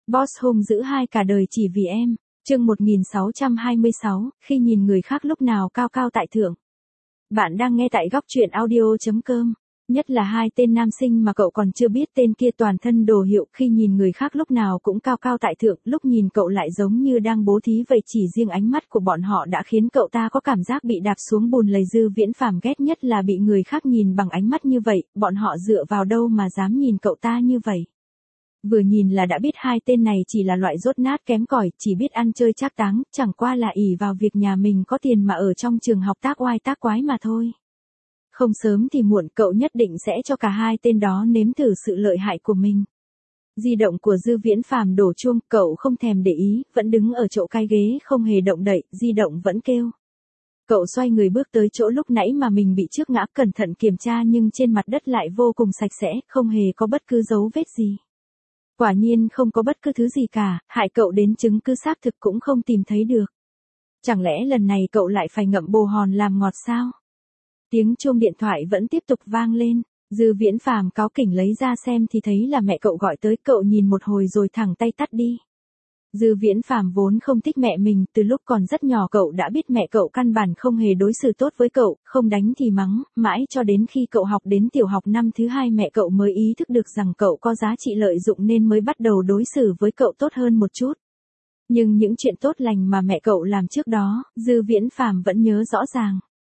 Boss hung dữ hai cả đời chỉ vì em. Chương 1626, khi nhìn người khác lúc nào cao cao tại thượng. Bạn đang nghe tại góc truyện audio.com. Nhất là hai tên nam sinh mà cậu còn chưa biết tên kia toàn thân đồ hiệu, khi nhìn người khác lúc nào cũng cao cao tại thượng, lúc nhìn cậu lại giống như đang bố thí vậy. Chỉ riêng ánh mắt của bọn họ đã khiến cậu ta có cảm giác bị đạp xuống bùn lầy. Dư Viễn Phàm ghét nhất là bị người khác nhìn bằng ánh mắt như vậy, bọn họ dựa vào đâu mà dám nhìn cậu ta như vậy. Vừa nhìn là đã biết hai tên này chỉ là loại dốt nát kém cỏi, chỉ biết ăn chơi trác táng, chẳng qua là ỷ vào việc nhà mình có tiền mà ở trong trường học tác oai tác quái mà thôi. Không sớm thì muộn cậu nhất định sẽ cho cả hai tên đó nếm thử sự lợi hại của mình. Di động của Dư Viễn Phàm đổ chuông, cậu không thèm để ý, vẫn đứng ở chỗ cái ghế không hề động đậy, di động vẫn kêu. Cậu xoay người bước tới chỗ lúc nãy mà mình bị trước ngã, cẩn thận kiểm tra nhưng trên mặt đất lại vô cùng sạch sẽ, không hề có bất cứ dấu vết gì. Quả nhiên không có bất cứ thứ gì cả, hại cậu đến chứng cứ xác thực cũng không tìm thấy được. Chẳng lẽ lần này cậu lại phải ngậm bồ hòn làm ngọt sao? Tiếng chuông điện thoại vẫn tiếp tục vang lên, Dư Viễn Phàm cáu kỉnh lấy ra xem thì thấy là mẹ cậu gọi tới, cậu nhìn một hồi rồi thẳng tay tắt đi. Dư Viễn Phàm vốn không thích mẹ mình, từ lúc còn rất nhỏ cậu đã biết mẹ cậu căn bản không hề đối xử tốt với cậu, không đánh thì mắng, mãi cho đến khi cậu học đến tiểu học năm thứ 2 mẹ cậu mới ý thức được rằng cậu có giá trị lợi dụng nên mới bắt đầu đối xử với cậu tốt hơn một chút. Nhưng những chuyện tốt lành mà mẹ cậu làm trước đó, Dư Viễn Phàm vẫn nhớ rõ ràng.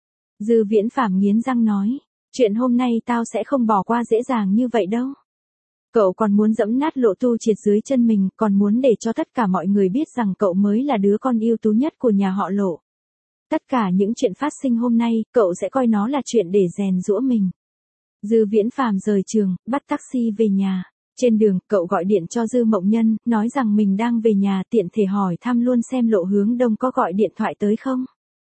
Dư Viễn Phàm nghiến răng nói, chuyện hôm nay tao sẽ không bỏ qua dễ dàng như vậy đâu. Cậu còn muốn dẫm nát Lộ Tu Triệt dưới chân mình, còn muốn để cho tất cả mọi người biết rằng cậu mới là đứa con ưu tú nhất của nhà họ Lộ. Tất cả những chuyện phát sinh hôm nay, cậu sẽ coi nó là chuyện để rèn giũa mình. Dư Viễn Phàm rời trường, bắt taxi về nhà. Trên đường, cậu gọi điện cho Dư Mộng Nhân, nói rằng mình đang về nhà, tiện thể hỏi thăm luôn xem Lộ Hướng Đông có gọi điện thoại tới không.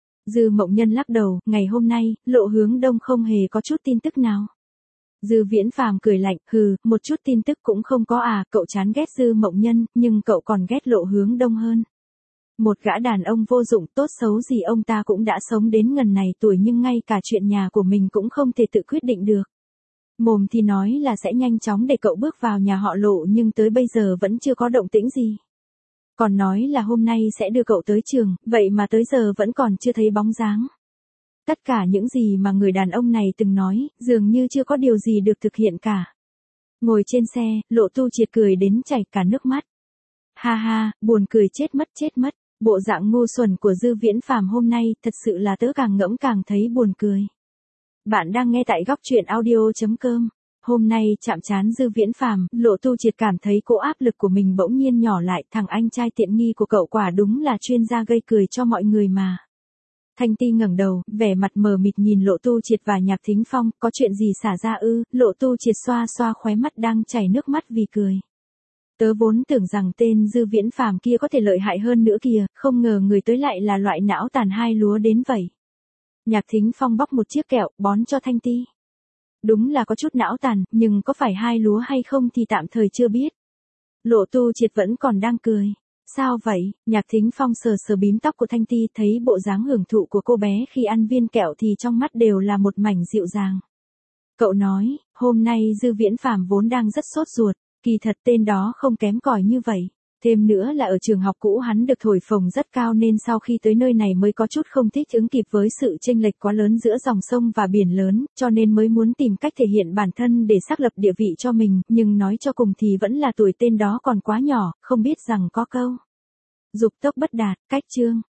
Dư Mộng Nhân lắc đầu, ngày hôm nay, Lộ Hướng Đông không hề có chút tin tức nào. Dư Viễn Phàm cười lạnh, hừ, một chút tin tức cũng không có à, cậu chán ghét Dư Mộng Nhân, nhưng cậu còn ghét Lộ Hướng Đông hơn. Một gã đàn ông vô dụng, tốt xấu gì ông ta cũng đã sống đến ngần này tuổi nhưng ngay cả chuyện nhà của mình cũng không thể tự quyết định được. Mồm thì nói là sẽ nhanh chóng để cậu bước vào nhà họ Lộ nhưng tới bây giờ vẫn chưa có động tĩnh gì. Còn nói là hôm nay sẽ đưa cậu tới trường, vậy mà tới giờ vẫn còn chưa thấy bóng dáng. Tất cả những gì mà người đàn ông này từng nói, dường như chưa có điều gì được thực hiện cả. Ngồi trên xe, Lộ Tu Triệt cười đến chảy cả nước mắt. Ha ha, buồn cười chết mất. Bộ dạng ngu xuẩn của Dư Viễn Phàm hôm nay, thật sự là tớ càng ngẫm càng thấy buồn cười. Bạn đang nghe tại góc truyện audio.com. Hôm nay chạm trán Dư Viễn Phàm, Lộ Tu Triệt cảm thấy cỗ áp lực của mình bỗng nhiên nhỏ lại, thằng anh trai tiện nghi của cậu quả đúng là chuyên gia gây cười cho mọi người mà. Thanh Ti ngẩng đầu, vẻ mặt mờ mịt nhìn Lộ Tu Triệt và Nhạc Thính Phong, có chuyện gì xả ra ư? Lộ Tu Triệt xoa xoa khóe mắt đang chảy nước mắt vì cười. Tớ vốn tưởng rằng tên Dư Viễn Phàm kia có thể lợi hại hơn nữa kìa, không ngờ người tới lại là loại não tàn hai lúa đến vậy. Nhạc Thính Phong bóc một chiếc kẹo, bón cho Thanh Ti. Đúng là có chút não tàn, nhưng có phải hai lúa hay không thì tạm thời chưa biết. Lộ Tu Triệt vẫn còn đang cười. Sao vậy? Nhạc Thính Phong sờ sờ bím tóc của Thanh Ti, thấy bộ dáng hưởng thụ của cô bé khi ăn viên kẹo thì trong mắt đều là một mảnh dịu dàng. Cậu nói, hôm nay Dư Viễn Phàm vốn đang rất sốt ruột, kỳ thật tên đó không kém cỏi như vậy. Thêm nữa là ở trường học cũ hắn được thổi phồng rất cao nên sau khi tới nơi này mới có chút không thích ứng kịp với sự chênh lệch quá lớn giữa dòng sông và biển lớn, cho nên mới muốn tìm cách thể hiện bản thân để xác lập địa vị cho mình, nhưng nói cho cùng thì vẫn là tuổi tên đó còn quá nhỏ, không biết rằng có câu dục tốc bất đạt, cách chương.